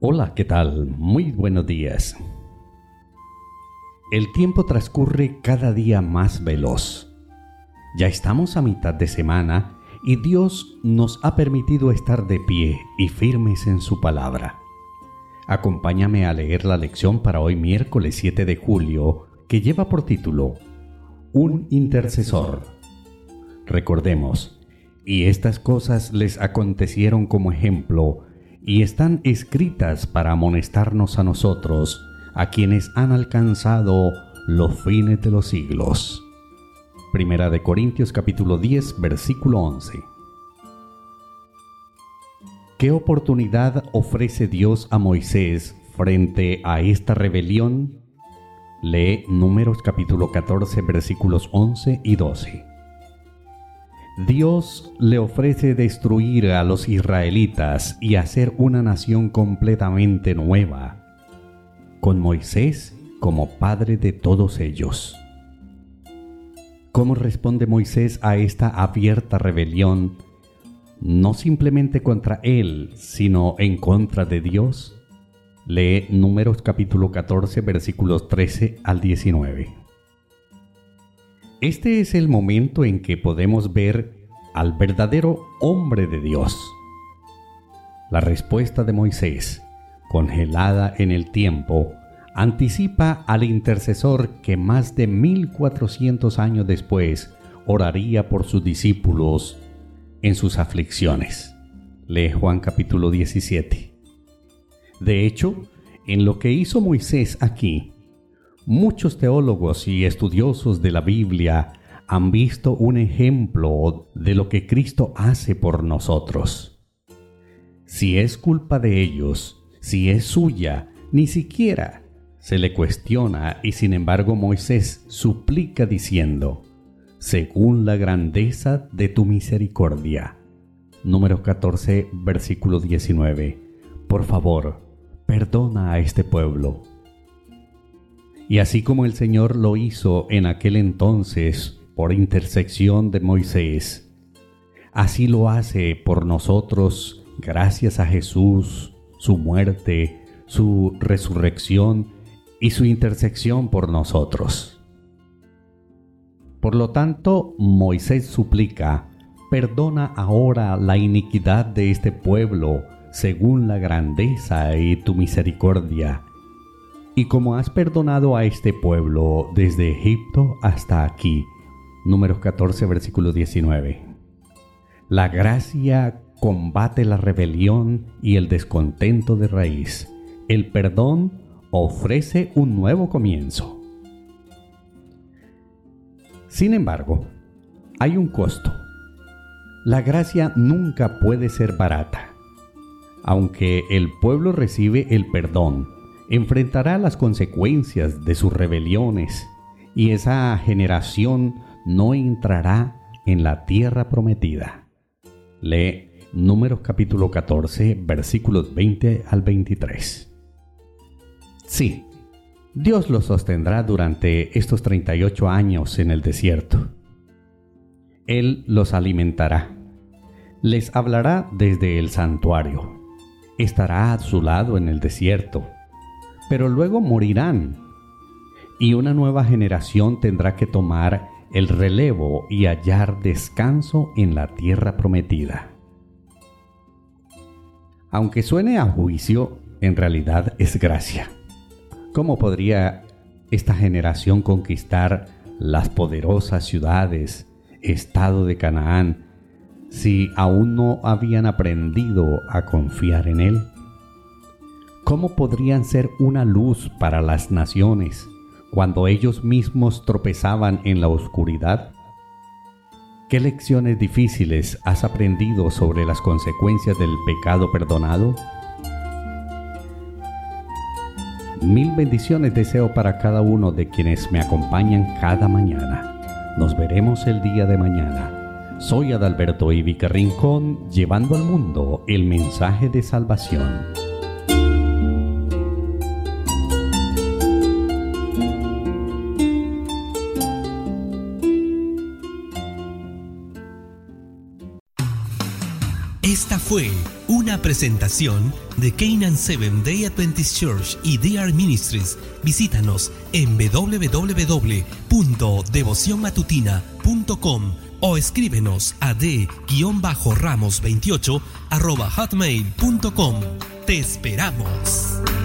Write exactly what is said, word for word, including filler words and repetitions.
Hola, ¿qué tal? Muy buenos días. El tiempo transcurre cada día más veloz. Ya estamos a mitad de semana y Dios nos ha permitido estar de pie y firmes en su palabra. Acompáñame a leer la lección para hoy miércoles siete de julio, que lleva por título Un intercesor. Recordemos, y estas cosas les acontecieron como ejemplo, y están escritas para amonestarnos a nosotros, a quienes han alcanzado los fines de los siglos. Primera de Corintios capítulo diez, versículo once. ¿Qué oportunidad ofrece Dios a Moisés frente a esta rebelión? Lee Números capítulo catorce, versículos once y doce. Dios le ofrece destruir a los israelitas y hacer una nación completamente nueva, con Moisés como padre de todos ellos. ¿Cómo responde Moisés a esta abierta rebelión, no simplemente contra él, sino en contra de Dios? Lee Números capítulo catorce, versículos trece al diecinueve. Este es el momento en que podemos ver al verdadero hombre de Dios. La respuesta de Moisés, congelada en el tiempo, anticipa al intercesor que más de mil cuatrocientos años después oraría por sus discípulos en sus aflicciones. Lee Juan capítulo diecisiete. De hecho, en lo que hizo Moisés aquí, muchos teólogos y estudiosos de la Biblia han visto un ejemplo de lo que Cristo hace por nosotros. Si es culpa de ellos, si es suya, ni siquiera se le cuestiona, y sin embargo Moisés suplica diciendo: según la grandeza de tu misericordia. Número catorce, versículo diecinueve. Por favor, perdona a este pueblo. Y así como el Señor lo hizo en aquel entonces por intercesión de Moisés, así lo hace por nosotros gracias a Jesús, su muerte, su resurrección y su intercesión por nosotros. Por lo tanto, Moisés suplica: perdona ahora la iniquidad de este pueblo según la grandeza y tu misericordia. Y como has perdonado a este pueblo desde Egipto hasta aquí. Números catorce, versículo diecinueve. La gracia combate la rebelión y el descontento de raíz. El perdón ofrece un nuevo comienzo. Sin embargo, hay un costo. La gracia nunca puede ser barata. Aunque el pueblo recibe el perdón, enfrentará las consecuencias de sus rebeliones, y esa generación no entrará en la tierra prometida. Lee Números capítulo catorce, versículos veinte al veintitrés. Sí, Dios los sostendrá durante estos treinta y ocho años en el desierto. Él los alimentará. Les hablará desde el santuario. Estará a su lado en el desierto. Pero luego morirán, y una nueva generación tendrá que tomar el relevo y hallar descanso en la tierra prometida. Aunque suene a juicio, en realidad es gracia. ¿Cómo podría esta generación conquistar las poderosas ciudades, estado de Canaán, si aún no habían aprendido a confiar en él? ¿Cómo podrían ser una luz para las naciones cuando ellos mismos tropezaban en la oscuridad? ¿Qué lecciones difíciles has aprendido sobre las consecuencias del pecado perdonado? Mil bendiciones deseo para cada uno de quienes me acompañan cada mañana. Nos veremos el día de mañana. Soy Adalberto Ivica Rincón, llevando al mundo el mensaje de salvación. Esta fue una presentación de Canaan Seventh Day Adventist Church y D R Ministries. Visítanos en doble u doble u doble u punto devoción matutina punto com o escríbenos a d ramos veintiocho arroba hotmail punto com. Te esperamos.